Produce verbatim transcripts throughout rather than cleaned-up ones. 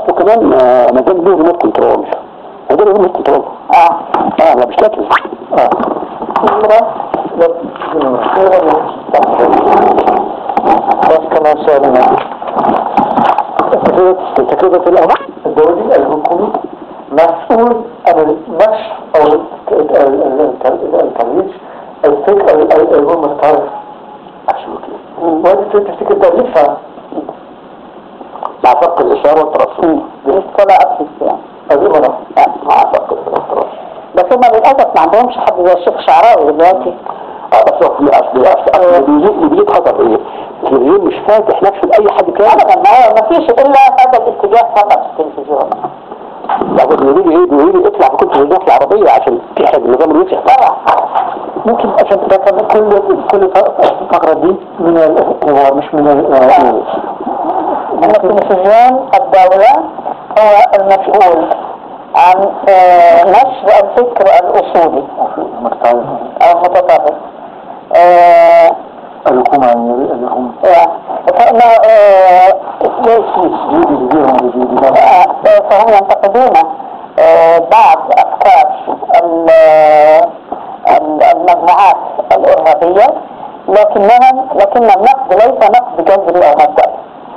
اصله كمان آه مجال له ريموت كنترول. مجال له ريموت كنترول. اه اه ما بيشتكي. اه بس كمان سؤالنا تكلفة الأمر الدولي الحكومي مسؤول عن النشر أو الترويج الفكر الغير مستعرف. وهذا تفتكر ده لسه مع فق الإشارة والترسل لسه لا أبسط يعني أظن أنا مع فق الإشارة والترسل. بس هم للأسف ما عندهمش حد زي الشيخ شعراوي دلوقتي. اه بس هو في أصل أصل اللي بيجي خطر إيه؟ التلفزيون مش فاتح نفسه لأي حد كده. أبدا ما فيش إلا هذا الاتجاه فقط في التلفزيون. لابد إنه يجي إيه بيقول يطلع في كل التلفزيونات العربية عشان تحرج النظام الوسع طبعا. ممكن عشان ده كان كل كل فقرة دي من هو مش من التلفزيون الدولة هو المسؤول عن نشر الفكر الأصولي أو المتطرف. الحكومة يعني الحكومة فإنه فهم ينتقدون بعض أفكار المجموعات الإرهابية لكنهم لكن النقد ليس نقد جذري أو مبدئي.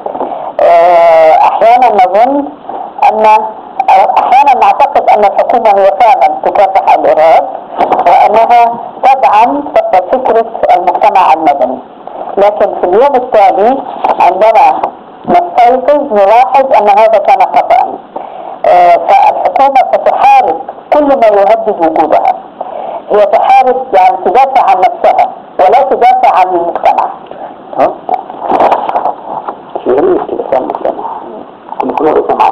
أحيانا نظن أن أحيانا نعتقد أن الحكومة هي فعلا تكافح الإرهاب وأنها تدعم فكرة المجتمع المدني، لكن في اليوم التالي عندما نستيقظ نلاحظ أن هذا كان خطأ. فالحكومة ستحارب كل ما يهدد وجودها. هي تحارب يعني تدافع عن نفسها ولا تدافع عن المجتمع. ها؟ شيء تدافع عن المجتمع. كل كل مجتمع.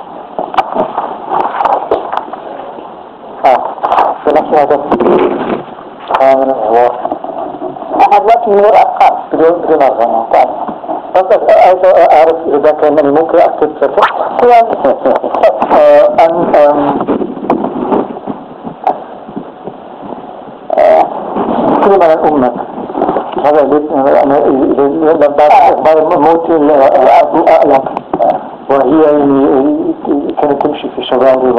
اه. فنحن هذا. هذا هو. هذا من الأرقام. بدون بدون أرقام. بس أعرف إذا كان ممكن أكتب فتح. أن كلمة عن الأمة هذا اللي بعد موت أبو أعلم وهي كانت تمشي في الشوارع و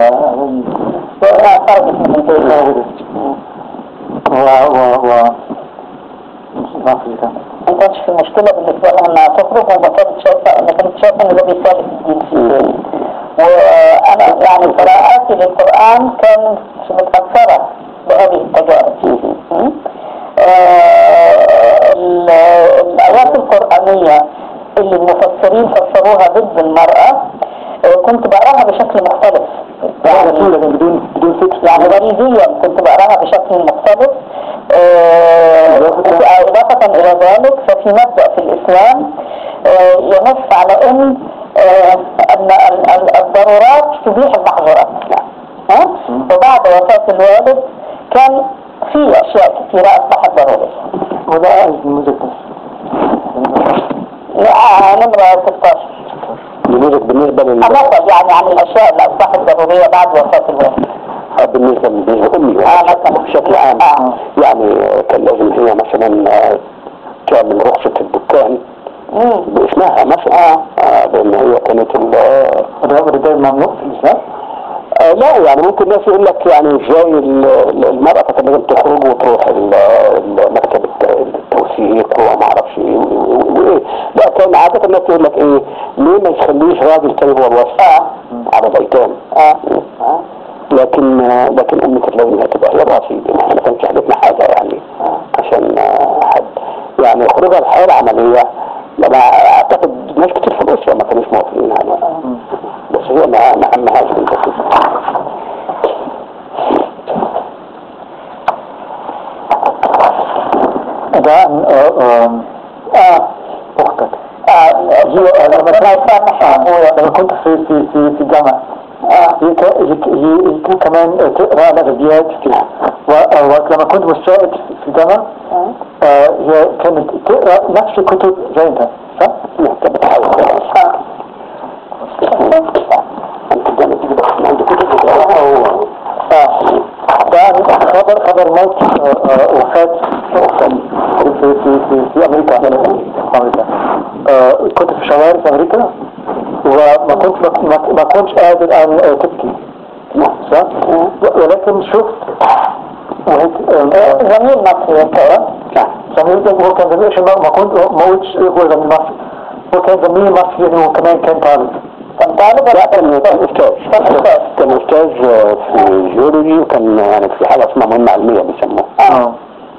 و و ما في كان ما كانش في مشكلة بالنسبة لها انها تخرج وما كانت شايفة ما كانت شايفة ان ده بيساعد الدين. وانا يعني قراءاتي للقرآن كانت متأثرة بهذه التجارب. الآيات القرآنية اللي المفسرين فسروها ضد المرأة كنت بقراها بشكل مختلف يعني بدون بدون فكر يعني غريزيا كنت بقراها بشكل مختلف. إضافة إلى ذلك ففي مبدأ في الإسلام ينص على أن أن الضرورات تبيح المحظورات. وبعد وفاة الوالد كان في أشياء كثيرة أصبحت ضرورية. وده أعز نموذج لا نمرة ستاشر نموذج بالنسبة لل أمثل يعني عن الأشياء اللي أصبحت ضرورية بعد وفاة الوالد. بالنسبة لأمي آه بشكل عام آه. يعني كان لازم هي مثلا تعمل رخصة الدكان باسمها مثلا آه. لأن هي كانت الرجال ممنوع في الإسلام. آه لا يعني ممكن الناس يقول لك يعني ازاي المرأة كانت لازم تخرج وتروح مكتب التوثيق وما اعرفش ايه وايه. لا كان عادة الناس يقول لك ايه ليه ما يخليش راجل تاني هو الوفاء على بيتان. اه اه لكن لكن امي كانت لازم تبقى هي الرصيد ما كانش حدثنا حاجه يعني عشان حد يعني خروجها الحياه العمليه. انا اعتقد ناس كتير في الاسره ما كانوش موافقين يعني بس هي ما ما همهاش في البسيط. ده اه اختك اه هي لما كنت في في في في الجامعه هي كان كمان تقرأ الأدبيات ولما كنت مستعد في الجامعة هي كانت تقرأ نفس الكتب زي انت صح؟ لا كانت بتحاول صح انت الجامعة تيجي بس عندي كتب ده خبر خبر موت وفاة في في في في أمريكا أمريكا كنت في شوارع في أمريكا وما كنت ما, ما كنتش قادر ان تبكي صح؟ ولكن شفت زميل مصري زميل هو كان زميل ما كنت ما قلتش هو زميل مصري هو كان زميل مصري يعني وكمان كان طالب كان طالب لا كان أستاذ كان أستاذ في جيولوجي وكان يعني في حاجة اسمها مهمة علمية بيسموها اه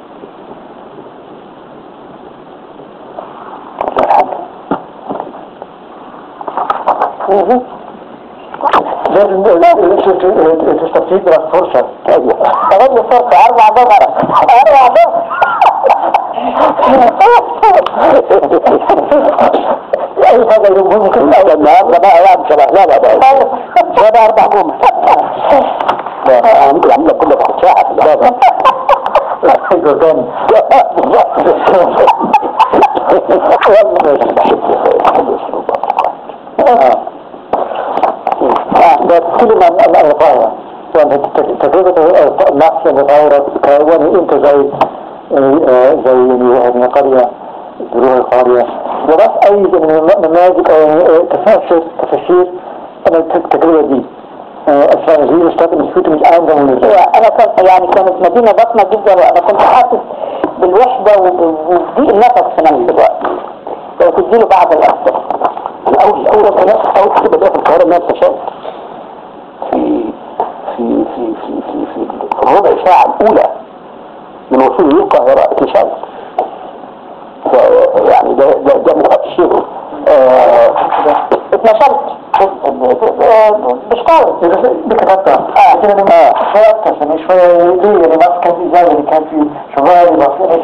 لازم تستفيد من الفرصة. ايوه تغير فرصة اربع دولار اربع دولار اي حاجة ممكن النهارده بقى واحد شبه لا لا بقى شبه اربع جمل ممكن اعمل لك كل واحد ساعة في الباب ايوه تاني بس كلمة عن الغاية يعني تجربة النفس المتغيرة كون انت زي زي قرية ظروف القرية وبس اي نماذج او تفسير تفسير انا التجربة دي السنة دي مستقبل مسؤولية مش عندها من انا كنت يعني كانت مدينة ضخمة جدا وانا كنت حاسس بالوحدة وبضيق النفس في نفس الوقت وتديله بعض الأسئلة. أنا أول أول أول كتب بدأت في القاهرة ما اكتشفت في في في في في في الربع ساعة الأولى من وصولي للقاهرة اكتشفت يعني ده ده ده مؤثر اتنشلت بشتغل بكتبتها اه كده لما شوية عشان شوية ليه يعني ما كان في زي اللي كان في شغال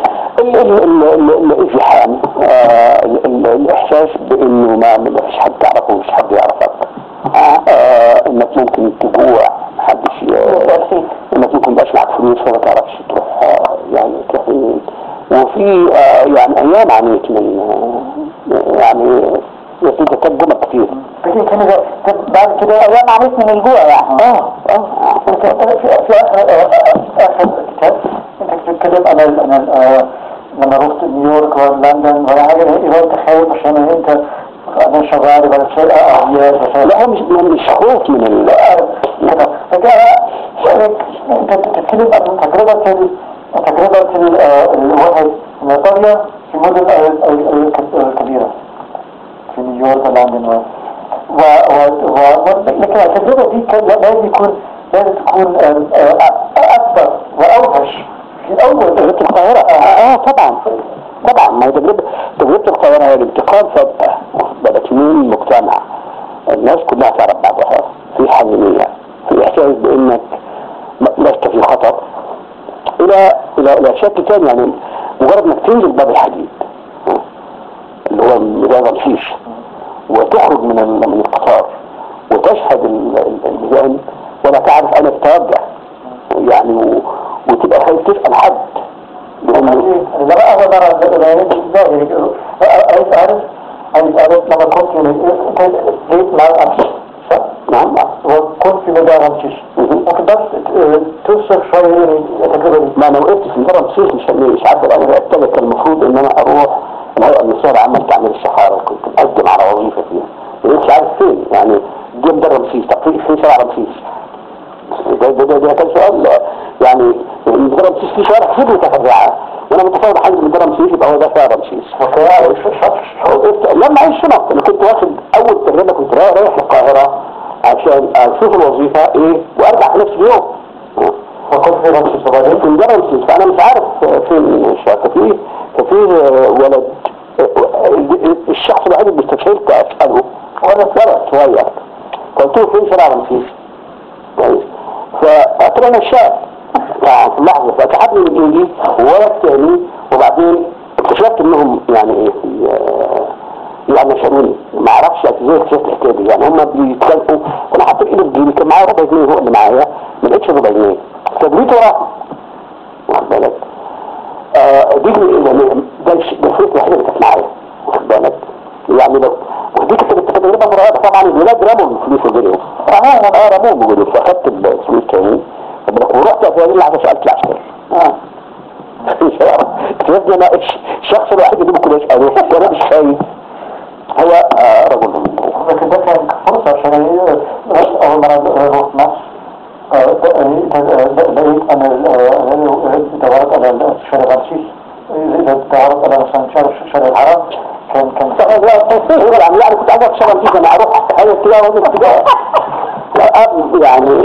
الازدحام الاحساس بانه ما فيش حد تعرفه ومش حد يعرفك انك ممكن تجوع محدش انك ممكن مبقاش معاك فلوس فما تعرفش تروح يعني تروح وفي يعني ايام عانيت من يعني يصير تجمع كتير لكن كان بعد كده ايام عانيت من الجوع يعني اه اه في في اخر اخر كتاب انت بتتكلم انا انا لما رحت نيويورك ولندن ولا حاجه يبقى انت خايف عشان انت انا شغال ولا شيء اهليات لا مش مش خوف من ال كده فجاء انت بتتكلم عن تجربه تجربه الواحد من ايطاليا في مدن كبيره في نيويورك ولندن و و لكن التجربه دي كان لازم يكون لازم تكون اكبر واوحش في اول تجربه القاهره اه طبعا طبعا ما هي تجربه تجربه القاهره هي الانتقال فجاه بدات من المجتمع الناس كلها تعرف بعضها في حميميه في احساس بانك لست في خطر الى الى الى شكل ثاني يعني مجرد انك تنزل باب الحديد اللي هو ميدان رمسيس وتخرج من من القطار وتشهد الميدان ولا تعرف اين تتوجه يعني و... وتبقى خايف تسال حد لأنه لا بقى هو مرة لا عايز أعرف عايز أعرف لما كنت جيت مع الأمس نعم وكنت في ميدان رمسيس ممكن بس توصف شوية التجربة ما أنا وقفت في ميدان رمسيس مش مش عارف أنا بقتلك كان المفروض إن أنا أروح الهيئة المصرية العامة لتعمير الصحارى كنت مقدم على وظيفة فيها مش عارف فين يعني دي ميدان رمسيس طب فين شارع رمسيس ده ده ده ده كان سؤال يعني ميدان رمسيس في شوارع كتير متفرعة وانا متصور حاجه من ميدان رمسيس يبقى هو ده شارع رمسيس لما عايش شنط انا كنت واخد اول تجربه كنت رايح القاهره عشان اشوف الوظيفه ايه وارجع في نفس اليوم وكنت في رمسيس وبعدين في ميدان رمسيس فانا مش عارف فين الشقه فيه ففي ولد الشخص الوحيد اللي استشهدت اساله وانا ولد صغير قلت له فين شارع رمسيس كويس فقلت له انا الشاب يعني في لحظه فاتعبني من الانجليزي وولد تاني وبعدين اكتشفت انهم يعني ايه يعني نشروني ما اعرفش ازاي اكتشفت الحكايه دي يعني هم بيتكلموا وانا حطيت ايدي في جيبي كان معايا ربع جنيه هو اللي معايا ما لقيتش ربع جنيه فجريت وراهم واخد بالك دي ده الفلوس الوحيده اللي كانت معايا واخد بالك يعني لو ودي كانت تجربه مرعبه طبعا الولاد رموا الفلوس وجريوا اه رموهم وجريوا فاخدت الفلوس تاني ورحت في هذه اللحظه سالت العسكري اه اكتشفت انا الشخص الوحيد اللي ممكن اساله وانا مش خايف هو آه رجل لكن ده كان لا هو ابتداء يعني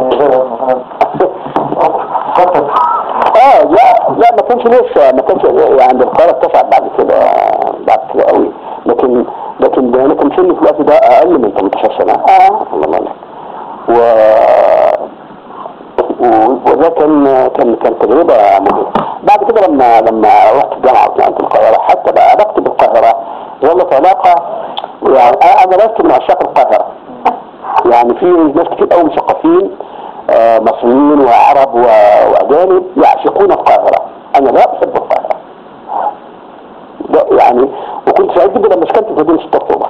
اه لا لا ما كانش لسه ما كانش يعني القاهرة اتسعت بعد كده بعد كده قوي لكن لكن انا كان سني في الوقت ده اقل من تمنتاشر سنة اه الله يبارك و وده كان كان كان تجربة مهمة. بعد كده لما لما رحت الجامعة وطلعت القاهرة حتى بقى بكتب القاهرة ظلت علاقة يعني انا لست من عشاق القاهرة يعني في ناس كتير قوي مثقفين آه مصريين وعرب واجانب يعشقون القاهرة انا لا احب القاهرة يعني وكنت سعيد جدا لما سكنت في مدينة ستة اكتوبر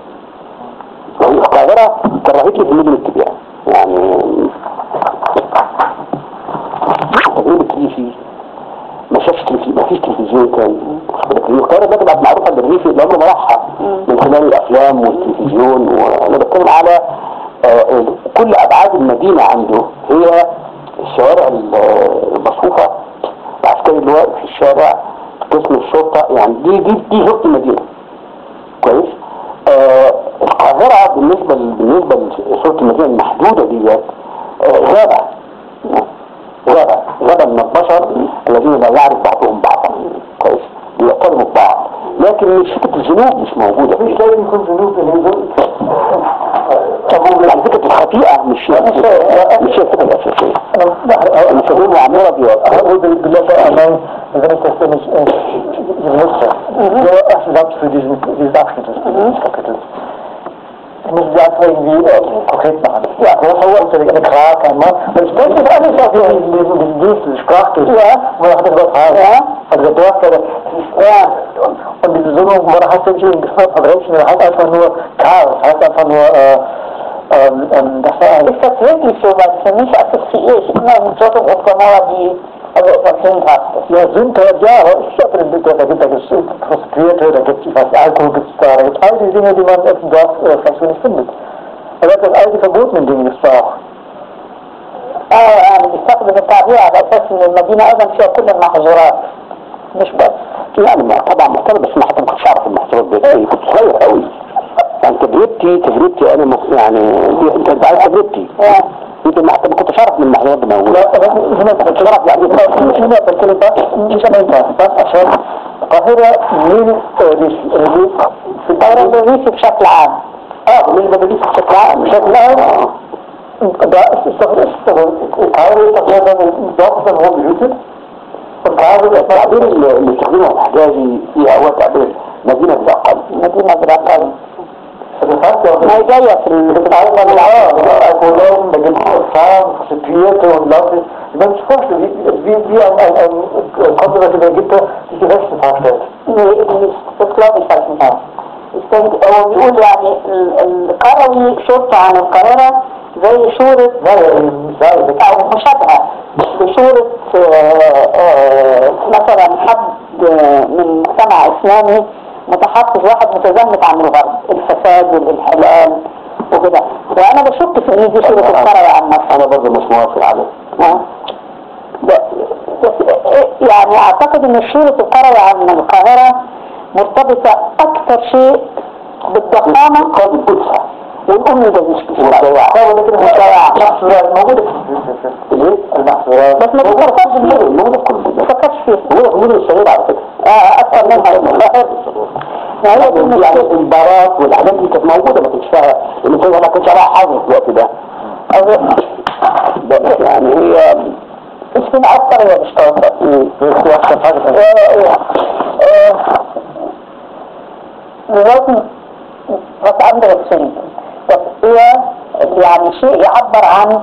القاهرة كرهتني في المدن الكبيرة يعني تجربة تليفي ما شافش تلفزيون ما فيش تلفزيون كان القاهرة ده بقت معروفة بالريف اللي عمره ما راحها من خلال الافلام والتلفزيون وانا بتكلم على آه كل ابعاد المدينة عنده هي الشوارع المصفوفة العسكري اللي واقف في الشارع قسم الشرطة يعني دي دي دي شرطة المدينة كويس آه القاهرة بالنسبة بالنسبة لشرطة المدينة المحدودة دي آه غابة غابة غابة من البشر الذين لا يعرف بعضهم بعضا كويس بيقتربوا ببعض لكن مش فكرة الذنوب مش موجودة مش لازم يكون ذنوب يعني فكرة الخطيئة مش مش الفكرة الأساسية الذنوب وعمورة بيوقعوا بالله أمان wenn ich das nicht benutze. So absolut für diesen, diesen Abschnitt des Kapitels. Ich muss die einfach irgendwie äh, konkret machen. Ja, das ist auch eine Frage. Und ich denke, das ist auch diesen, diesen Dienst, diese Sprachdienst. Ja. Man hat das übertragen. Ja. Also der Dorf, ja. Und diese Summe, man hat sich nicht verbrechen, das heißt einfach nur Chaos, das heißt einfach nur, äh, ähm, ähm, das war ein... Ist das wirklich so, weil für mich assoziiere ich immer mit Job und Oklahoma die also etwas sündhaft. Ja, sündhaft, ja, aber ich habe den Begriff, da gibt es Prostituierte, da gibt es was Alkohol, gibt es da, da gibt es all die Dinge, die man im Dorf äh, vielleicht so nicht findet. Da gibt es all die verbotenen Dinge, gibt es da auch. اه يعني بيستخدم التعبير على اساس ان المدينه ايضا فيها كل المحظورات مش بس يعني ما طبعا محترم بس ما حتى ما كنتش اعرف المحظورات دي كنت صغير قوي يعني تجربتي تجربتي انا مخ... يعني انت انت عارف تجربتي يمكن حتى ما كنتش اعرف من المحظورات دي موجوده لا هنا كنت اعرف يعني هنا بتكلم بس مش انا انت بس عشان القاهره من الريف في القاهره الريف بشكل عام اه بالنسبه للريف بشكل عام بشكل عام ده استخدام القاهره تقريبا الضغط اللي هو بيوتد القاهره التعبير اللي استخدمه الحجازي فيها هو تعبير مدينه بالاقل مدينه بالاقل ما هي جاية في البتعاية بالعاء أقولون بجمع الفام ستريته واللازم ما تشوفش دي دي القدرة اللي جبتها دي كيفاش تتعرفات استطلاع مش عارف نفعه هو بيقول يعني القروي شرطة عن القاهرة زي شورة أو مشابهة بشورة مثلا حد من مجتمع إسلامي متحفظ واحد متزمت عن الغرب الفساد والانحلال وكده وانا بشك في ان دي صورة القرية عن نفسي انا برضه مش موافق عليه يعني اعتقد ان صورة القرية عن القاهرة مرتبطة اكثر شيء بالضخامة والبدفة والام ده مش بالشوارع ولكن الشوارع محصورات موجودة ليه؟ المحصورات بس ما تفكرش فيه موجودة كل ما تفكرش فيه هو موجودة الصغيرة على فكرة اه اكثر منها يعني البارات والحاجات دي كانت موجودة ما كنتش فيها اللي فيها ما كنتش عليها حاجة في الوقت ده يعني هي مش من أكثر هي مش توقف في أكثر حاجة لازم بس عندنا السنة بس هي يعني شيء يعبر عن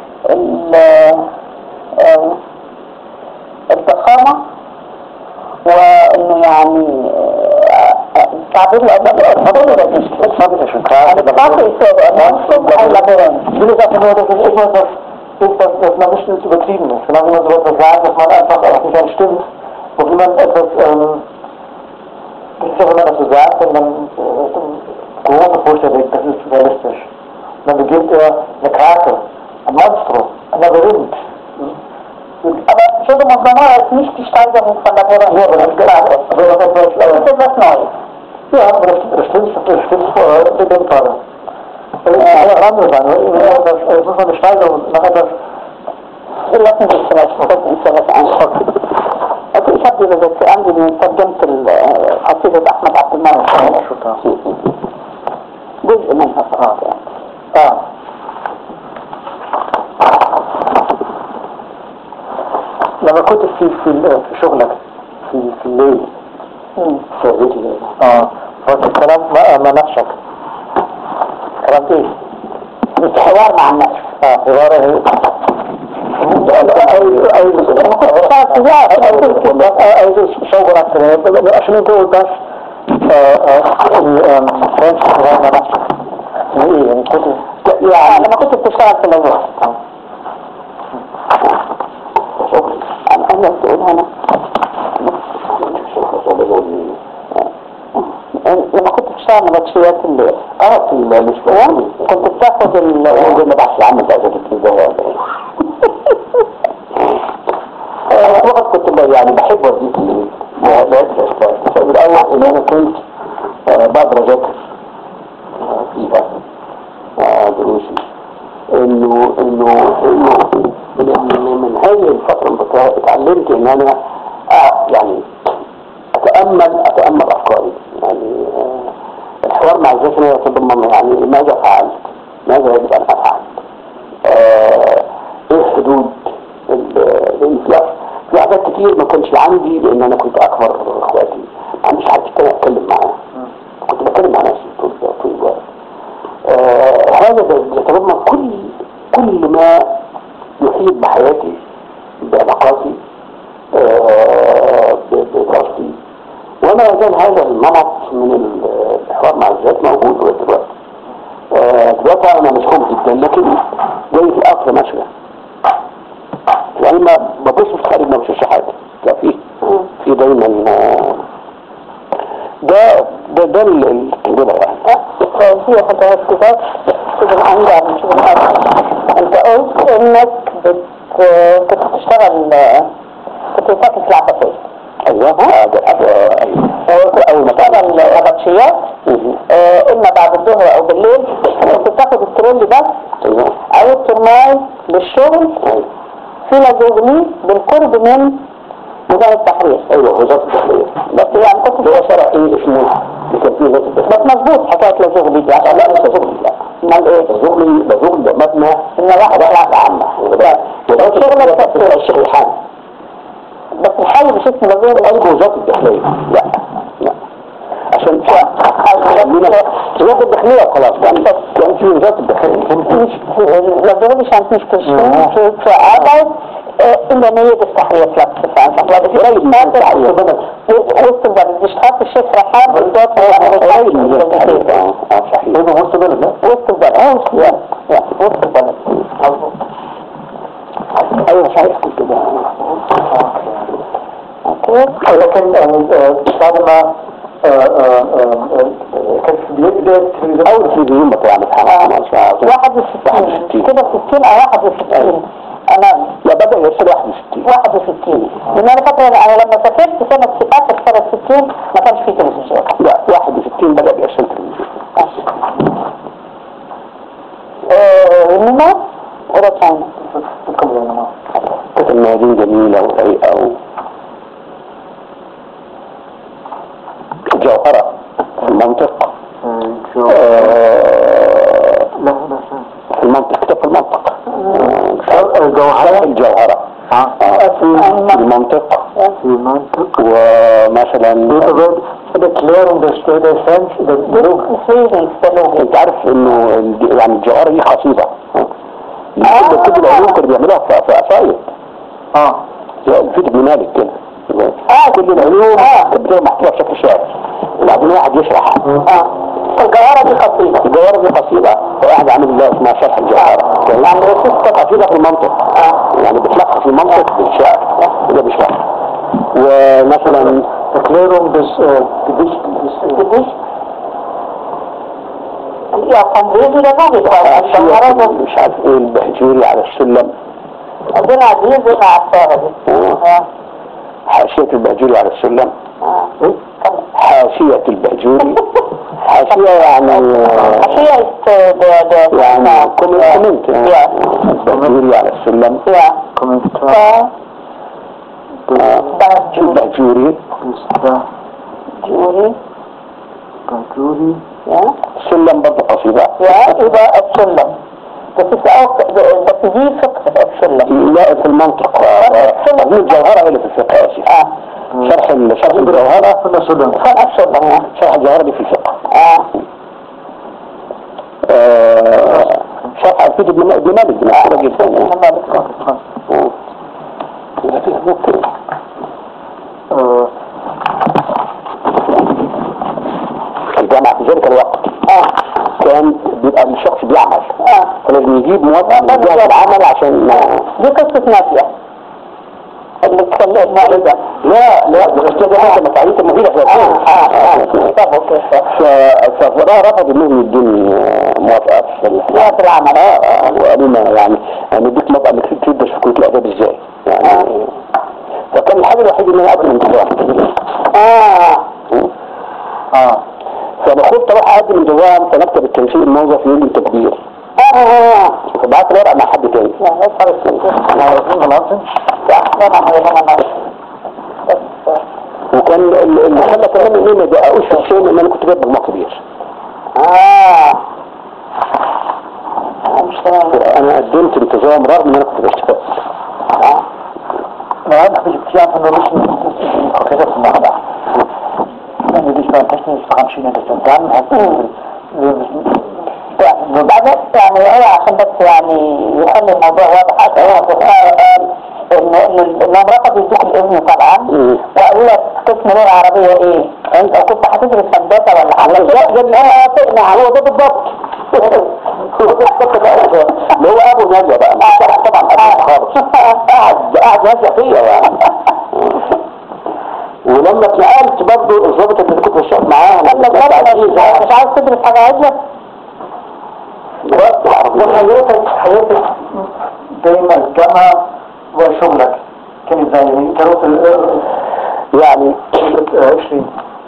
الضخامة وانه يعني تعبير الأدب مش ثابت عشان كده الطاقة يسوي منصب أو لابرين بيقولوا ده في الوضع في الإجابة das man nicht zu übertrieben ist. Genau wie man so etwas sagt, dass man einfach auch nicht anstimmt, wo wie man etwas, ähm, das ist ja, wenn man das so sagt, wenn man äh, große Vorstellung, das ist realistisch. Und dann beginnt er eine Karte, ein Monstrum, ein Labyrinth. Aber Schöne Monstrum ist nicht die Steigerung von Labyrinth. Ja, aber das ist klar. Aber das ist etwas Neues. Ja, aber das, das stimmt, das stimmt vor dem Fall. أنا غامض يعني خصوصا مش عايزة نقدر إلا كنت السلاش مخصوص إنسالة عن حق أكيد شابي بذلك عندي من ترجمة قصيدة أحمد عبد المنعم شكرا جزء منها فقط يعني آه لما كنت في في في شغلك في في الليل في الليل اه هو الكلام مع نفسك كلام ايه؟ حوار مع الناس اه حوار ايه؟ اي شغلك عشان يقول بس كان حوار مع نفسك ايه يعني كنت يعني لما كنت بتشتغل في الوظيفة أنا أقول هنا لما كنت بشتغل نبطشيات الليل اه في المشروع كنت بتاخد ال زي ما بحث عنه بقى وقت كنت يعني بحب وظيفة الليل ما لقيتش أسباب الأول إن أنا كنت بقدر أذاكر فيها دروسي إنه إنه إنه من من هذه الفترة اتعلمت إن أنا آه يعني أتأمل أتأمل أفكاري يعني آه الحوار مع الذهن يتضمن يعني ماذا فعلت ماذا يجب أن أفعل آه إيه حدود الإنفلاس في حاجات كتير ما كنتش عندي لأن أنا كنت أكبر إخواتي ما عنديش حد تاني أتكلم معاه كنت بتكلم مع نفسي طول طول الوقت آه هذا يتضمن كل كل ما يحيط بحياتي بعلاقاتي آه بدراستي وما يزال هذا النمط من الحوار مع الذات موجود لغايه دلوقتي آه دلوقتي انا مشغول جدا لكن زي في القطر ماشيه يعني ما ببص في خارج ما بشوفش حاجه لا في في دايما آه ده ده ده الكبيرة يعني هي خطوات كتاب كده عندها من شغل انت قلت انك بت كنت بتشتغل كنت بتاكل في العباسية ايوه اول ما تعمل نبطشيات اما بعد الظهر او بالليل كنت بتاخد الترول ده او الترماي للشغل في لازوغلي بالقرب من وزارة التحرير ايوه وزارة التحرير بس يعني كنت هو شرع ايه اسمه كان فيه وزارة التحرير بس مظبوط حكاية لازوغلي دي عشان لا مش لازوغلي لا امال ايه لازوغلي لازوغلي ده مبنى ان واحد واحد عامة شغل التحرير الشيخ الحاج بس الحاج مش اسمه لازوغلي ايوه وزارة التحرير لا لا عشان وزارة الداخلية خلاص كان كان في وزارة الداخلية لازوغلي عشان مش في في عبد إلا نية التحرير في فرنسا قريب ما تلعب وسط البلد مش خاف الشيخ رحاب بالضبط قريب من التحرير اه صحيح هو وسط البلد وسط البلد اه وسط البلد ايوه صحيح كنت ده اوكي لكن بعد ما كان في بداية اول تلفزيون بتاع واحد وستين كده ستين او واحد وستين أنا لا بدأ يصير واحد وستين واحد وستين لأن أنا فاكرة أنا لما سافرت سنة ستة سنة ستين ما كانش فيه تلفزيون لا واحد وستين بدأ يصير تلفزيون إنما ولا تشاينا كانت الميادين جميلة وطريقة و جوهرة المنطق لا لا في المنطق كتاب في المنطق الجوهرة الجوهرة في المنطق في المنطق ومثلا بكليرون بستودة سنس بلوغ انت عارف انه يعني الجوهرة دي قصيدة كده العلوم كانوا بيعملوها في قصايد اه زي الفيديو مالك كده اه كل العلوم كانت محطوطة بشكل شعر وبعدين واحد يشرح اه الجوهرة دي قصيدة الجوهرة دي قصيدة واحد عامل الله اسمها شرح الجوهرة يعني قصيدة في المنطق اه يعني بتلخص المنطق بالشعر وده بشعر ومثلا تكليرهم بس بديش بديش يا قنبيزي لبابي الجوهرة مش عارف ايه البهجوري على السلم عندنا عزيز مع الساغة دي حاشية البهجوري على السلم حاشية البهجوري. حاشية يعني حاشية يعني كومنت البهجوري على السلم. كومنت البهجوري جوري بهجوري السلم برضه قصيدة. يبقى السلم بس بس دي فقه السلم. لا في المنطق ابن الجوهرة هي اللي في الفقه يا شيخ. شرح شرح الجوهرة كنا سلم فرق السلم. شرح الجوهرة دي في الفقه. شرح الفيد ابن مالك ابن مالك جدا. ابن مالك إذا فيه ممكن الجامعة في ذلك الوقت كان بيبقى الشخص بيعمل فلازم يجيب موظف من جهة العمل عشان دي قصة نادية اللي تكلمنا إذا لا لا دي قصة نادية مفاعيل المدينة في ففضاء رفض انهم يدوني موافقات في العمل. وقالوا لنا يعني نديك موافقة انك تدرس في كلية الآداب ازاي يعني. فكان الحاجة الوحيدة ان انا اقدم انتظام. اه اه فانا خفت اروح اقدم انتظام في مكتب التنسيق الموظف يقول لي تكبير. اه اه فبعت الورقة مع حد تاني. لا لا خالص انا عايزين ننظم لا لا وكان اللي خلى كمان ان انا ده اقول شخصيا ان انا كنت جايب مجموع كبير. اه انا قدمت انتظام رغم ان انا كنت بشتغل. اه ما عندك اختيار انه مش حقيقة في المعنى يعني دي شوية تشتغل خمسين دستان بعد يعني هو عشان بس يعني يخلي الموضوع واضح اكثر. قال ان انهم رفضوا يدوك الاذن طبعا وقالوا لك قسم لغه عربيه ايه؟ انت كنت هتدرس هندسه ولا حاجه؟ لا ده انا تقنع هو ده بالضبط. اللي هو ابو نجا بقى طبعا ابو خالص قاعد قاعد نجا فيا يعني. ولما اتنقلت برضه الضابط اللي كنت بشتغل معاه قال لك مش عايز تدرس حاجه عدله؟ وحياتك حياتك بين الجامعة وشغلك كانت ازاي؟ يعني انت يعني عشرين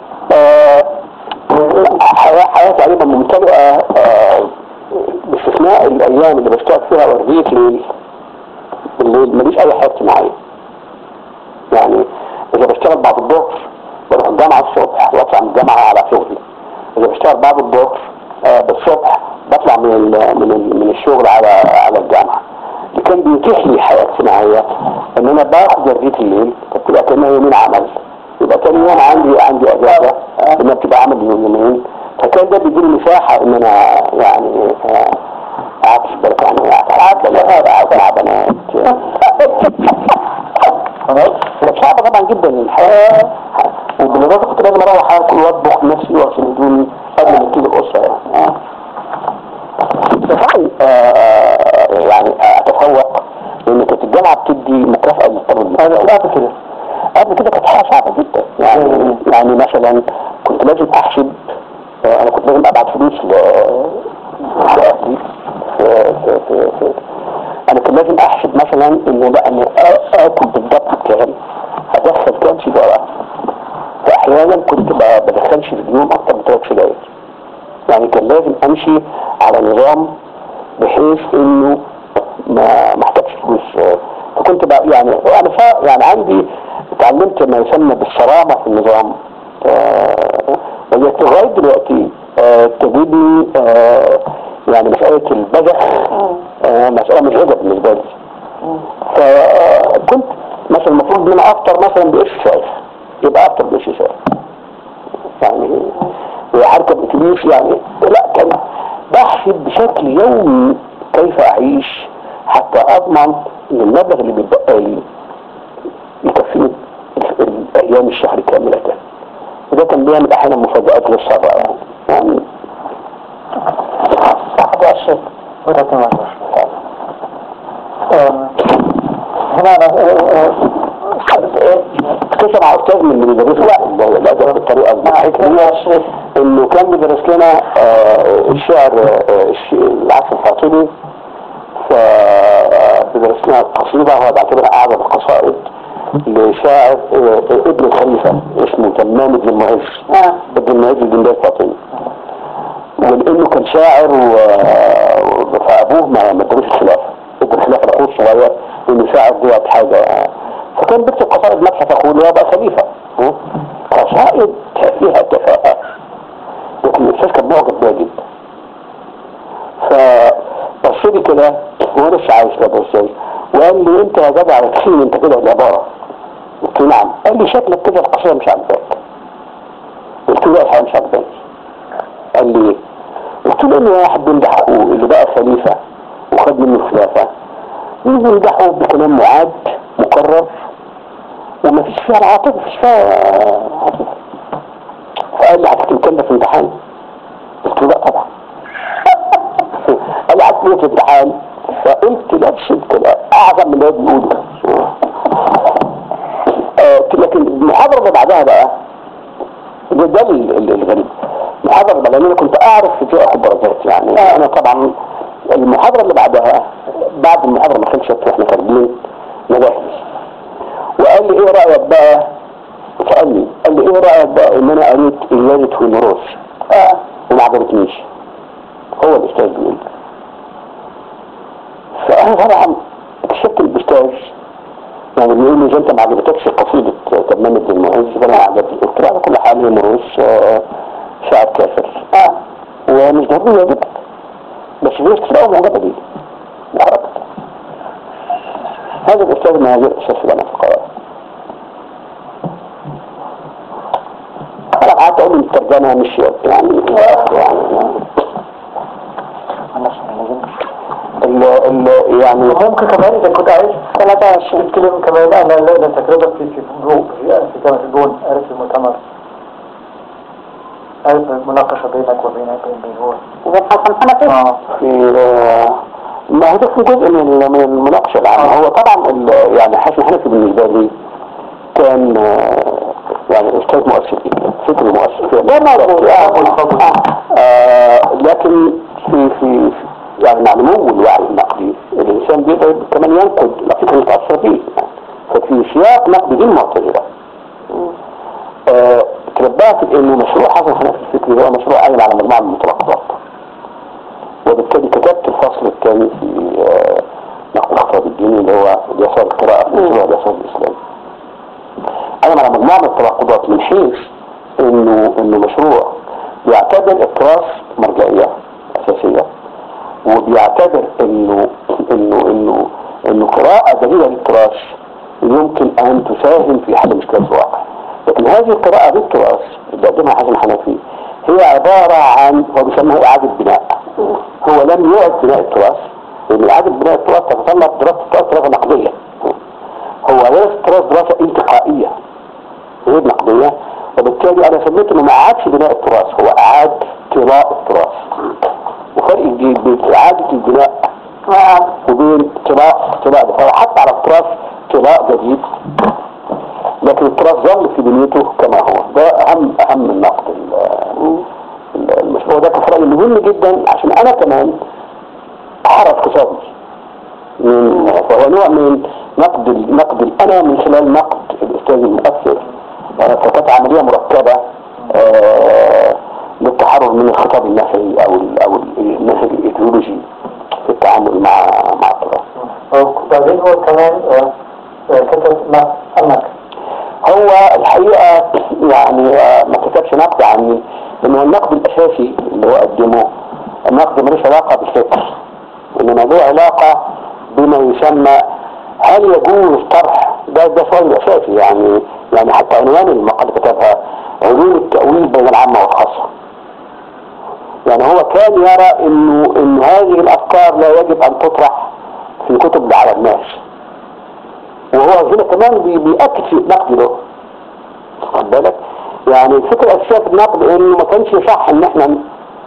حياة حياة تقريبا ممتلئة باستثناء الايام اللي بشتغل فيها وردية ليل بالليل ماليش اي حياة اجتماعية. يعني اذا بشتغل بعد الظهر بروح الجامعة الصبح واطلع من الجامعة على شغلي. اذا بشتغل بعد الظهر بالصبح بطلع من من من الشغل على على الجامعة. اللي كان بيتيح لي حياة اجتماعية ان انا باخد وردية الليل فبتبقى كأنها يومين عمل يبقى تاني يوم عندي عندي اجازة انها بتبقى عمل يومين فكان ده بيديني مساحة ان انا يعني اعكس بالك يعني اعكس بالك مع بنات صعبة طبعا جدا الحياة. وبالإضافة كنت لازم اروح اكل واطبخ نفسي واغسل هدومي قبل ما تيجي الاسرة يعني. طبعا يعني اتفوق لان كانت الجامعة بتدي مكافأة للطالب. انا قبل كده قبل كده كانت حاجة صعبة جدا يعني. يعني مثلا كنت لازم احسب انا كنت لازم ابعت فلوس لأهلي في في في انا كنت لازم احسب مثلا انه بقى اني اكل بالضبط كام هدخل كام سيجارة. فاحيانا كنت ما بدخلش في اليوم اكتر من ثلاث سجاير. يعني كان لازم امشي على نظام بحيث انه ما محتاجش فلوس. فكنت بقى يعني انا فا يعني عندي اتعلمت ما يسمى بالصرامة في النظام. وجدت لغاية دلوقتي تجيبني يعني مسألة البذخ مسألة مجهدة بالنسبة لي. فكنت مثلا المفروض ان انا افطر مثلا بقش شاي يبقى افطر بقش شاي يعني وحركة اتوبيس يعني لا كان بحسب بشكل يومي كيف اعيش حتى اضمن ان المبلغ اللي بيتبقى لي يكفيني الايام الشهر كاملة. وده كان بيعمل احيانا مفاجآت للصبر يعني يعني واحد وعشرين وده كمان هنا انا اكتشف مع استاذ من اللي بيدرسوا الادب بالطريقه دي انه كان بيدرس لنا الشعر العصر الفاطمي فبيدرس لنا القصيده وهو بعتبرها اعظم القصائد لشاعر ابن الخليفة اسمه تمام بن المعز ابن المعز بن بيت فاطمة، ولانه كان شاعر فابوه ما ادالوش الخلافة، ابن الخلافة اخوه الصغير انه شاعر ديت حاجة، فكان بيكتب قصائد مدحت اخوه اللي هو بقى خليفة، قصائد فيها كفاءة، لكن الاستاذ كان معجب بيها جدا. فبص لي كده وانا لسه عايش كده ازاي، وقال لي انت يا جدع تخين انت كده العبارة. قلت له نعم. قال لي شكلك كده القصيدة مش عاجباك. قلت له لا الحقيقة مش عاجباني. قال لي ايه؟ قلت له ان واحد بيمدح اخوه اللي بقى خليفة وخد منه الخلافة يجي يمدحه بكلام معاد مكرر وما فيش فيها العاطفة، مفيش فيها عاطفة. فقال لي هتكتب كلمة في امتحان؟ قلت له لا طبعا. قال لي هتكتب في امتحان؟ فقلت نفس الكلام اعظم من اللي بيقوله. لكن المحاضرة اللي بعدها بقى ده ده الغريب. المحاضرة اللي بعدها انا كنت اعرف في اخد درجات يعني آه. انا طبعا المحاضرة اللي بعدها بعد المحاضرة ما خلصت واحنا خارجين نجاحي، وقال لي ايه رأيك بقى؟ سألني قال لي ايه رأيك بقى ان انا قريت إيادة هوميروس اه وما عجبتنيش. هو الاستاذ بيقول فانا طبعا اكتشفت الاستاذ يعني بيقول لي انت ما عجبتكش قصيدة تمام بن المعز فانا عجبتني. قلت له على كل حال هوميروس شاعر كافر اه ومش ضروري يعجبك، بس في ناس كتير قوي معجبة بيه وحركت. هذا الاستاذ مهاجر اساس لنا في القراءة. انا قعدت اقول الترجمة مش يعني يعني ال ال يعني ممكن كمان اذا كنت عايز ثلاثة وعشرين كلمة كمان. انا لنا تجربة في في في في جامعة الجون، عارف المؤتمر، عارف المناقشة بينك وبين بين هو وبين حسن حنفي اه في ما هو ده في جزء من من المناقشة العامة. هو طبعا يعني حسن حنفي بالنسبة لي كان يعني استاذ مؤثر جدا، فكري مؤثر لا ما اقول لكن في في يعني مع نمو الوعي النقدي الانسان بيقدر كمان ينقد الفكر اللي تاثر فيه. ففي سياق نقدي للمعتزله تنبأت انه مشروع حسن حنفي الفكري هو مشروع قايم على مجموعه من المتلقطات، وبالتالي كتبت الفصل الثاني في نقد الاخطاء الديني اللي هو اليسار القراءه في مشروع اليسار الاسلامي. انا على مجموعه من التناقضات من حيث انه انه مشروع بيعتبر التراث مرجعيه اساسيه، وبيعتبر انه انه انه انه قراءه جديده للتراث يمكن ان تساهم في حل مشكله الواقع. لكن هذه القراءه للتراث اللي قدمها حسن حنفي هي عباره عن هو بيسميها اعاده بناء. هو لم يعد بناء التراث، لان اعاده بناء التراث تتطلب دراسه التراث دراسه نقديه. هو دراسه التراث دراسه انتقائيه غير نقديه، وبالتالي انا سميت انه ما عادش بناء التراث، هو اعاد طراء التراث. وفرق جديد بين اعاده البناء وبين طراء طراء فهو حتى على التراث طراء جديد، لكن التراث ظل في بنيته كما هو. ده اهم اهم النقد المشروع ده كان رأي مهم جدا عشان انا كمان احرر كتابي من فهو نوع من نقد نقد الانا من خلال نقد الاستاذ المؤثر. فكانت عمليه مركبه آه للتحرر من الخطاب النهري او ال او النهري الايديولوجي في التعامل مع مع التراث. وبعدين هو كمان كتب عنك. هو الحقيقه يعني ما كتبش نقد عني، لانه النقد الاساسي اللي هو قدمه النقد ملوش علاقه بالفكر، انما له علاقه بما يسمى هل يجوز طرح ده ده سؤال اساسي. يعني يعني حتى عنوان المقال كتبها علوم التأويل بين العامة والخاصة. يعني هو كان يرى انه ان هذه الافكار لا يجب ان تطرح في كتب على الناس، وهو هنا كمان بيأكد في النقد له. خد بالك يعني الفكرة الاساسية في النقد انه ما كانش صح ان احنا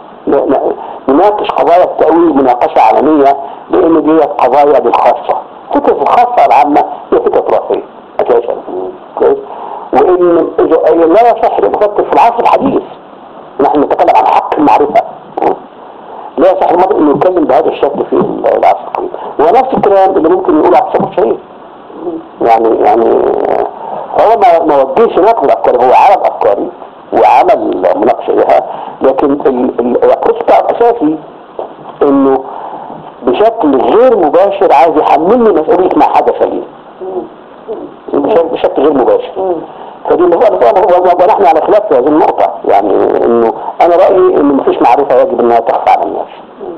نناقش قضايا التأويل مناقشة علنية، لان دي قضايا بالخاصة. فكرة الخاصة العامة هي فكرة تراثية اساسا كويس، وان لا يصح للمفكر في العصر الحديث نحن نتكلم عن حق المعرفة، لا يصح المرء انه يتكلم بهذا الشكل في العصر القديم. ونفس الكلام اللي ممكن يقول على التصوف الشريف يعني يعني هو ما ما وجهش نقد افكاري، هو عرض افكاري وعمل مناقشه لها، لكن القصه بتاعه الاساسي انه بشكل غير مباشر عايز يحملني مسؤوليه ما حدث لي بشكل غير مباشر. فدي اللي هو ونحن على خلاف في هذه النقطه، يعني انه انا رايي انه مفيش معرفه يجب انها تخفى على الناس.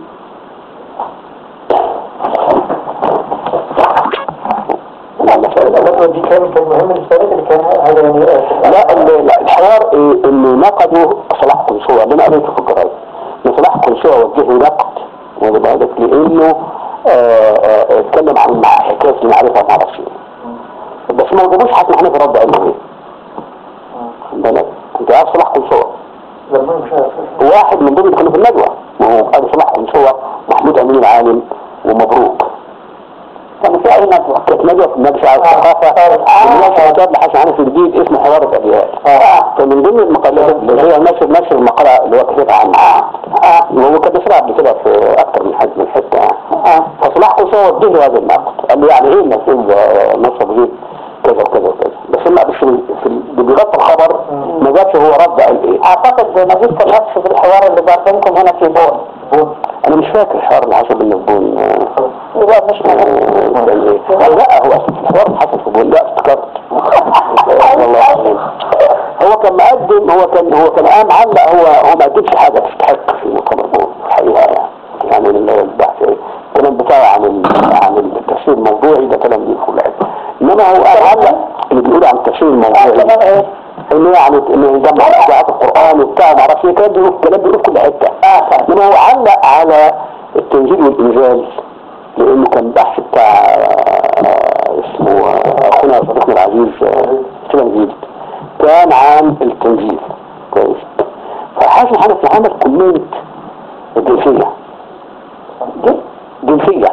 دي كان كان مهم للسؤال اللي كان هذا يعني لا لا الحوار إيه انه نقدوا صلاح قنصوة اللي انا قريته في الجرايد، ان صلاح قنصوة وجهه نقد وانا بقولك لانه اتكلم عن مع حكايه المعرفه مع رسول، بس ما وجدوش حتى احنا في رد قالوا ايه. بالك انت عارف صلاح قنصوة واحد من ضمن اللي كانوا في الندوه، ما هو ابو صلاح قنصوة محمود امين العالم ومبروك كان في اي ندوه، كانت ندوه في المجلس على الثقافه الناس كتاب لحسن عنه في جديد اسمه حوار الابيات. فمن ضمن المقالات اللي هي نشر نشر المقاله اللي هو كتبها عنها وهو كان بيشرح قبل كده في اكثر من حد من حته يعني. فصلاح قنصوة وجه له هذا النقد، قال له يعني ايه المسؤول نصر بيه كذا وكذا وكذا، بس ما قالش في بيغطي الخبر ما جابش هو رد قال ايه. اعتقد نجيب كان نفسه في الحوار اللي بينكم هنا في بون بون انا مش فاكر الحوار اللي حصل بيننا في بون يبقى مش لا هو الحوار اللي حصل في بون لا افتكرت والله هو كان مقدم هو كان هو كان قام علق هو هو ما قدمش حاجه تستحق في مؤتمر بون الحقيقه يعني يعني البحث الكلام بتاعه عن عن التفسير الموضوعي ده كلام دي كل حاجه، انما هو قام علق اللي بيقول عن التفسير الموضوعي انه يعني انه يجمع قراءات القران وبتاع ما اعرفش ايه، كان بيقول كلام بيقول كل حته. انما هو علق على التنزيل والانزال لانه كان بحث بتاع اسمه اخونا صديقنا العزيز تنزيل كان عن التنزيل كويس. فحاسس حنفي عمل كومنت جنسيه جنسيه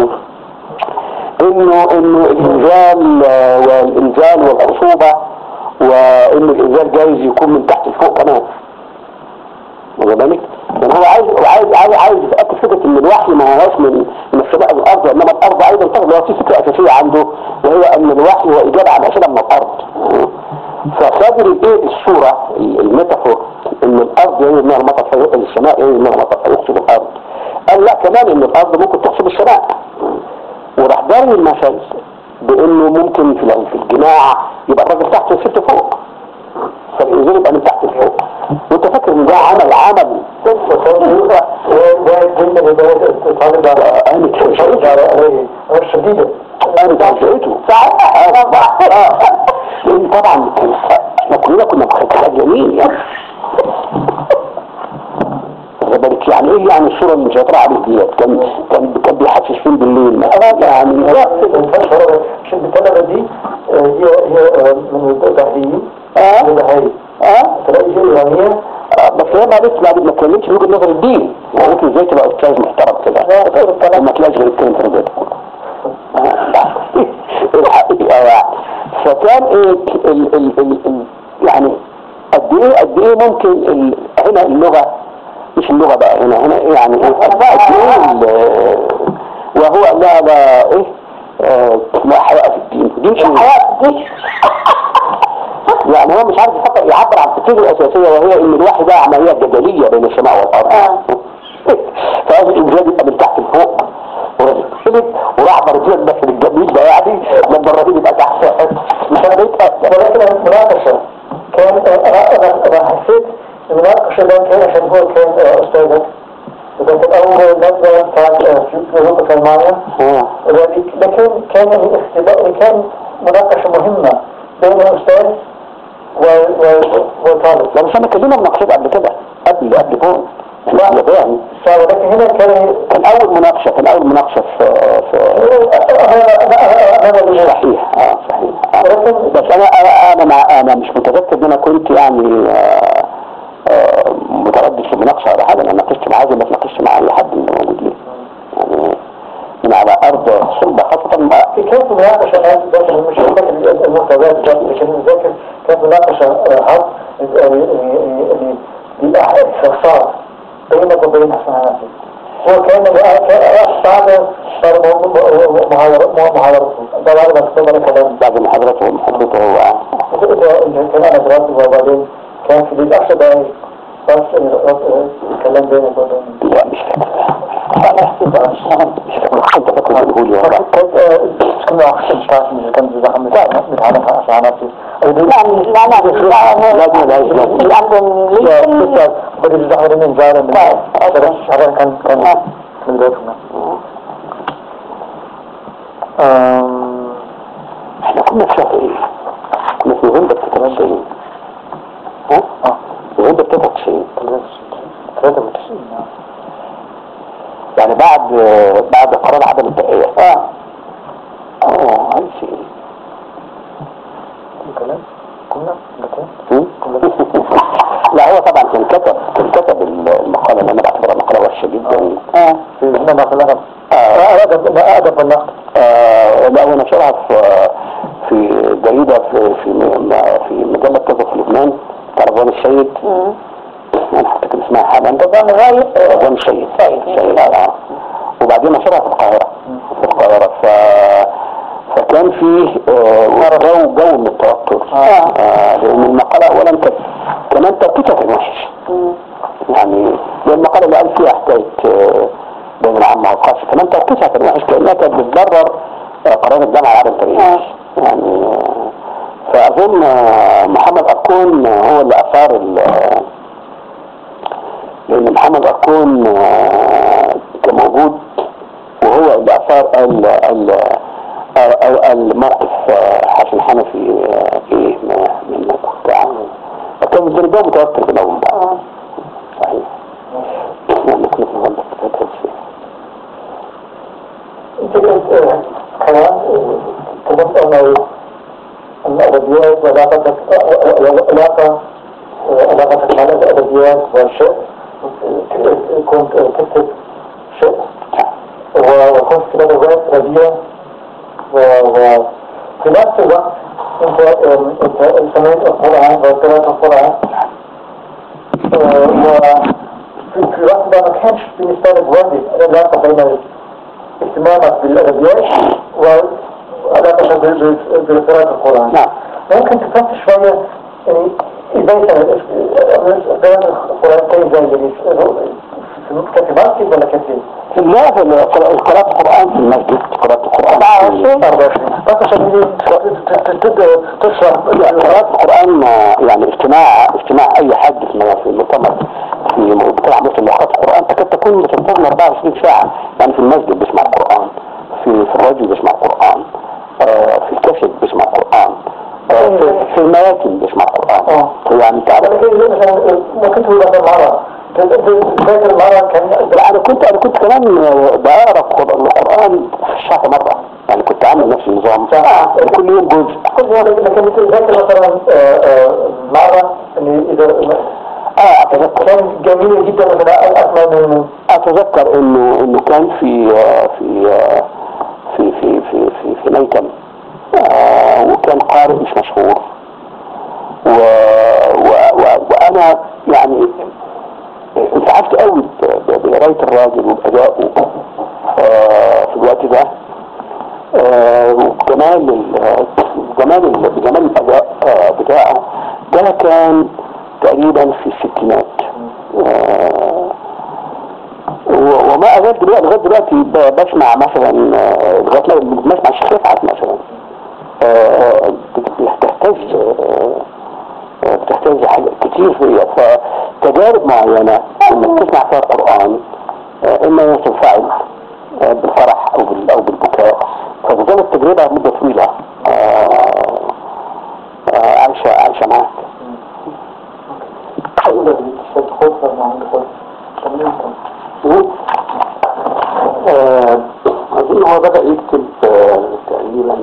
انه انه الانزال والانزال والخصوبه وان الانزال جايز يكون من تحت لفوق كمان واخد بالك، يعني هو عايز عايز عايز عايز يتاكد فكره ان الوحي ما هوش من من السماء للارض، انما الارض ايضا تاخد هو في فكره اساسيه عنده وهي ان الوحي هو اجابه عن اسئله من الارض. فخد الايه الصوره الميتافور ان الارض يعني انها المطر فيقصد السماء يعني انها المطر فيقصد الارض، قال لا كمان ان الارض ممكن تقصد السماء، وراح داري المثل بانه ممكن في الجماع يبقى الراجل تحت والست فوق، فالانزال يبقى من تحت لفوق. وانت فاكر ان ده عمل عمل انا شديده انا تعجبته لان طبعا احنا كلنا كنا مخجلين يعني بالك يعني ايه يعني الصوره اللي مسيطره عليه ديت كان كان كان بيحسس فين بالليل يعني عشان الكلمه دي هي هي من التحليل اه هي اه تلاقي شيء يعني بس هي ما بس ما ما اتكلمتش من وجهه نظر الدين يعني ممكن ازاي تبقى استاذ محترم كده ما تلاقيش غير الكلام في البيت الحقيقه يعني. فكان ايه ال ال ال يعني قد ايه قد ايه ممكن ال هنا اللغه مش اللغه بقى هنا هنا يعني ايه قد ايه وهو لا لا ايه لا حياء في الدين دي مش حياء في الدين يعني هو مش عارف يفكر يعبر عن الفكره الاساسيه وهي ان الوحي ده عمليه جدليه بين السماء والارض. فهذا الانجاز يبقى من تحت لفوق وراح برجل بس الجميل ده يعني لما الراجل يبقى تحت مش انا بقيت ولكن المناقشه كان انا انا حسيت المناقشه ده كان عشان هو كان استاذك وكانت اول ندوه بتاعت في اوروبا المانيا لكن كان الاختبار كان مناقشه مهمه بين الاستاذ وطالب. لا مش انا كلمنا مناقشات قبل كده قبل قبل بون لا يعني لكن هنا كان كان اول مناقشه كان اول مناقشه في في صحيح اه صحيح آه. بس انا انا مع انا مش متذكر ان انا كنت يعني آه آه متردد في المناقشه ولا حاجه، انا ناقشت معاه زي ما اتناقشت مع اي حد اللي موجود لي يعني من على ارض صلبه خاصه في كانت مناقشه لكن مش فاكر المحتويات لكن متذكر كانت مناقشه حظ اللي بيبقى اختصاص بينك وبين حسن نفسي هو كان بعد صار محاضرته محاضرته ده بعد ما استمر كمان بعد محاضرته محاضرته هو كان أنا دراسة وبعدين كان في دي عشر دقايق بس الكلام بينك وبين لا مش فاكر مش فاكر انت فاكر تقول يا كنا أحسن شخص من كان زي محمد متعرف على نفسه لا لا لا لازم لازم لازم لا بدي الزهر من زارة من هذا الشهر كان كان من بيتنا احنا كنا في شهر ايه؟ كنا في نوفمبر ثلاثة وتسعين ها؟ اه نوفمبر ثلاثة وتسعين ثلاثة وتسعين يعني بعد بعد قرار عدم التأييد اه اه عايز ايه؟ كلام كنا لا هو طبعا كان كتب كان كتب المقالة اللي انا بعتبرها مقالة وحشة جدا اه في هنا نقلها اه ادب ادب النقد اه لا هو نشرها في في جريدة في في في مجلة كذا في لبنان بتاع رضوان السيد انا هفتكر اسمها حالا رضوان غايب رضوان السيد سيد اه وبعدين نشرها في القاهرة في القاهرة ف فكان فيه آه جو جو من التوتر آه. آه لان المقالة اولا كانت كمان توقيتها كان وحش يعني لان المقالة اللي قال فيها حكاية آه بين العامة والخاصة كمان توقيتها كان وحش كأنها كانت بتبرر آه قرار الجامعة العالم التاريخي آه. يعني آه فاظن آه محمد أركون آه هو اللي اثار لان محمد أركون آه كان موجود وهو اللي اثار ال ال الموقف حسن حنفي ايه من الموقف بتاعه كان الدرجة متوتر في الاول بقى صحيح يعني كنا في الغلط فترة الشيء انت قلت كمان تبقى انه الادبيات وعلاقتك علاقة علاقتك مع الادبيات والشيء كنت تكتب شيء وكنت كتابة روايات ربيع وفي نفس الوقت انت انت سمعت القرآن وقرأت القرآن وفي الوقت ده ما كانش بالنسبة لك واجب العلاقة بين اهتمامك بالأدبيات وعلاقة بقراءة القرآن. ممكن تفكر شوية يعني ازاي قراءة القرآن كيف زي كاتباتي ولا كاتب؟ لا قراءة القرآن في المسجد قراءة القرآن تشرح قراءة القرآن يعني اجتماع اجتماع اي حد في المؤتمر في بتاع مطلقات القرآن تكاد تكون بتنتظم أربعة وعشرين ساعة يعني في المسجد بيسمع القرآن في في الراديو بيسمع القرآن في الكاسيت بيسمع القرآن في المياتم بيسمع القرآن يعني تعرف ممكن تقول هذا المرة ذاك المرة كان انا كنت انا كنت كمان بقرا القرآن في الشهر مرة يعني كنت عامل نفس النظام كل يوم جزء كل يوم لكن ذاك مثلا مرة ان اذا اه اتذكر كان جميل جدا مثلا اسمع من اتذكر انه انه كان في في في في في في, في ميتم آه وكان قارئ مش مشهور و و و وانا يعني انسعفت قوي بقرايه الراجل وبادائه آه في الوقت ده آه وجمال جمال جمال الاداء آه بتاعه ده كان تقريبا في الستينات آه وما أزال دلوقتي لغاية دلوقتي بسمع مثلا لغاية لما بسمع الشيخ رفعت مثلا بتهتز بتهتز حاجات كتير فيها فتجارب معينة لما تسمع فيها القرآن إما تنفعل بالفرح أو أو بالبكاء فبتظل التجربة مدة طويلة عايشة عايشة معاك. أقول تدخل مع الدخول أظن هو بدأ يكتب تقريبا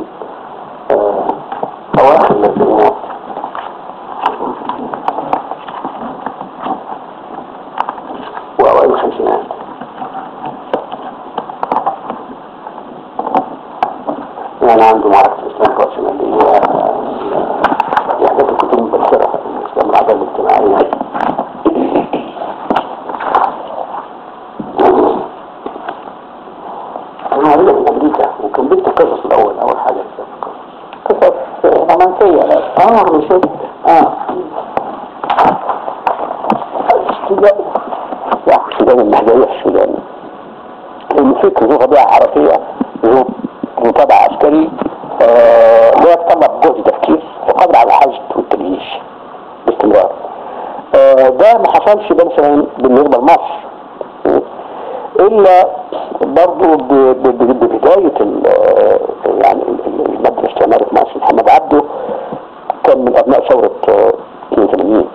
أواخر الألفينات وأوائل الخمسينات يعني عنده معركة الإسلام الرأسمالية يحدث الكتب مبشرة في الإسلام العدالة الاجتماعية اه مش اه السودان يعني السودان المهجوية في السودان الفكر ذو طبيعة حركية ذو ذو طابع عسكري آه لا يتطلب جهد تفكير وقدر على الحشد والتجيش باستمرار. آه ده ما حصلش مثلا بالنسبة لمصر الا برضه ببداية يعني المادة الاستعماري في مصر. محمد عبده كان من ابناء ثورة اثنين وثمانين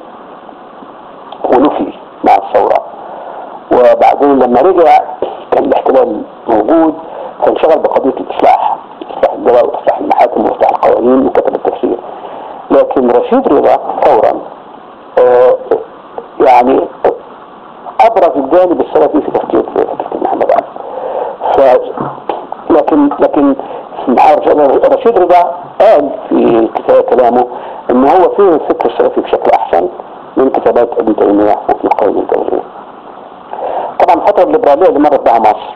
ونفي مع الثورة، وبعدين لما رجع كان الاحتلال موجود فانشغل بقضية الإصلاح، إصلاح الدول وإصلاح المحاكم وإصلاح القوانين وكتب التفسير. لكن رشيد رضا فورا آه يعني أبرز الجانب السلفي في تفكير في تفكير محمد عبده. ف لكن لكن رشيد رضا قال في كتاب كلامه إن هو فيه الفكر السلفي بشكل أحسن من كتابات ابن تيمية وفي القوانين الدولية. طبعا الفترة الليبرالية اللي مرت بها مصر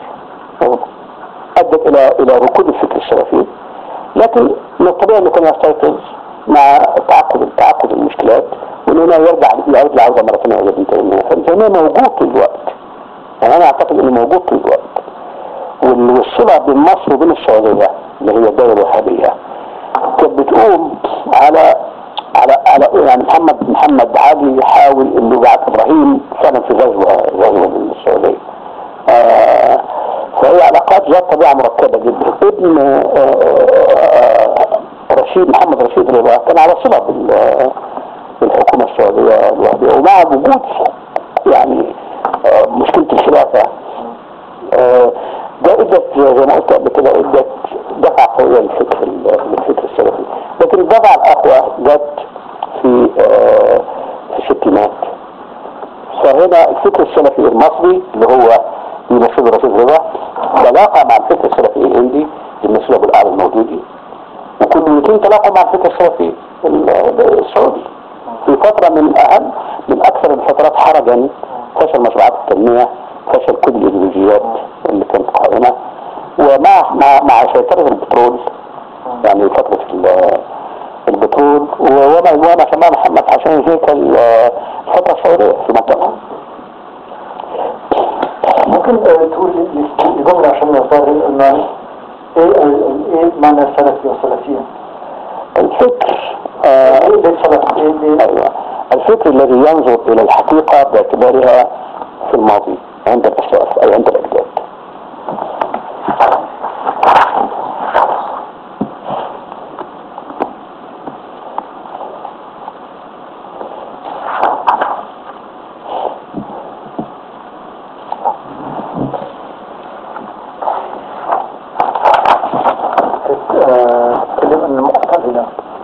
أدت إلى إلى ركود الفكر السلفي، لكن من الطبيعي أنه كان يستيقظ مع تعقد تعقد المشكلات وإنه يرجع يعود لعودة مرة ثانية إلى ابن تيمية. فابن تيمية موجود طول الوقت، يعني أنا أعتقد إنه موجود طول الوقت. والصلة بين مصر وبين السعودية اللي هي الدولة الوهابية كانت بتقوم على على على يعني محمد محمد علي يحاول انه يبعث ابراهيم كان في غزوه غزوه من السعوديه. آه فهي علاقات ذات طبيعه مركبه جدا. ابن آه رشيد محمد رشيد رضا كان على صله بالحكومه السعوديه الوهابيه، ومع وجود يعني آه مشكله الخلافه آه ده ادت زي ما قلت قبل كده ادت دفعه قويه للفكر للفكر السلفي. لكن الدفعه الاقوى جت في آه في الستينات. فهنا الفكر السلفي المصري اللي هو يمثله رشيد رضا تلاقى مع الفكر السلفي الهندي يمثله ابو الاعلى الموجودي، وكل الاثنين تلاقوا مع الفكر السلفي السعودي في فتره من اهم من اكثر الفترات حرجا. فشل مشروعات التنميه، فشل كل الايديولوجيات اللي كانت قائمه، ومع مع مع سيطره البترول يعني فتره البترول وما وما سماه محمد عشان هيك الفتره السعوديه في المنطقه. ممكن تقول جمله عشان نفهم المعنى ايه ايه معنى السلفي والسلفيه؟ الفكر آه ايه السلفي؟ ايوه الفكر الذي ينظر الى الحقيقه باعتبارها في الماضي عند الاسلاف اي عند الاجداد. تتكلم عن المعتزلة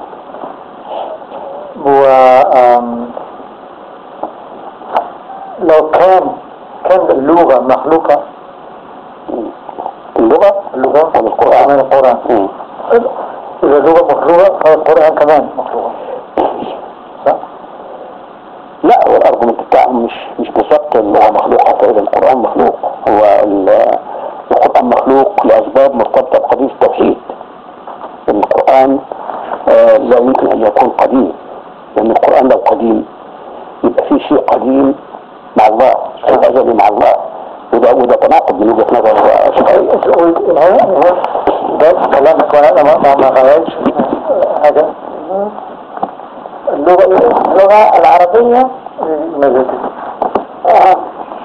و لو كان كان اللغة مخلوقة اللغة اللغة عن القرآن من القرآن إذا اللغة مخلوقة فالقرآن كمان مخلوقة صح؟ لا هو الارجمنت بتاعهم مش مش بالظبط اللغة مخلوقة فإذا القرآن مخلوق. هو القرآن مخلوق لأسباب مرتبطة بقضية التوحيد. القرآن آه لا يمكن أن يكون قديم، لأن القرآن لو قديم يبقى فيه شيء قديم مع الله شيء أزلي مع الله، وده وده تناقض من وجهة نظر ده كلامك وأنا ما ما غيرش هذا. اللغة اللغة العربية آه.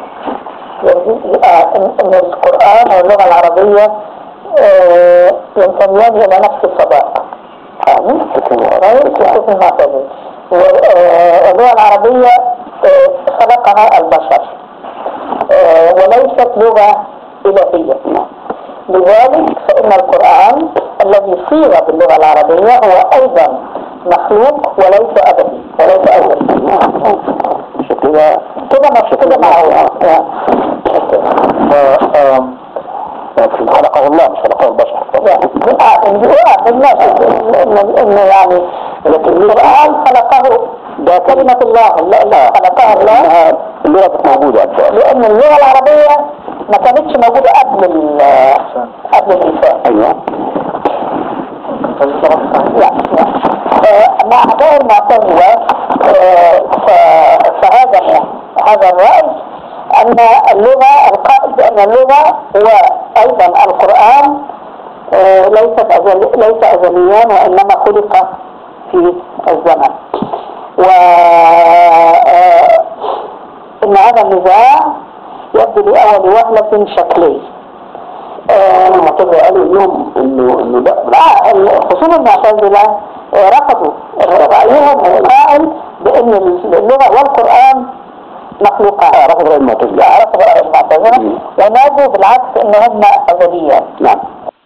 إن القرآن واللغة العربية آه ينتميان إلى نفس الصداقة. آمين. كيف المعتزلة. واللغة العربية آه خلقها البشر آه وليست لغة إلهية. لذلك فإن القرآن الذي صيغ باللغة العربية هو أيضا مخلوق وليس أبدي وليس أولي. كده كده مش كده معه. لكن خلقه الله مش خلقه البشر. إنه يعني لكن القرآن خلقه ده كلمة الله. لا لا خلقها الله. اللغة موجودة لأن اللغة العربية ما كانتش موجودة قبل قبل الإنسان. أيوة. لا لا مع أعداء المعتزلة فهذا هذا الرأي أن اللغة القائل بأن اللغة وأيضا القرآن ليست أزل ليس أزليا وإنما خلق في الزمن، وإن هذا النزاع يبدو لأول وهلة شكلي. المعتزلة قالوا اليوم انه انه لا خصوصا المعتزلة رفضوا رأيهم القائل بأن اللغة والقرآن مخلوقات. رفض رأي المعتزلة رفض رأي المعتزلة ونادوا بالعكس ان هم أزليات. نعم.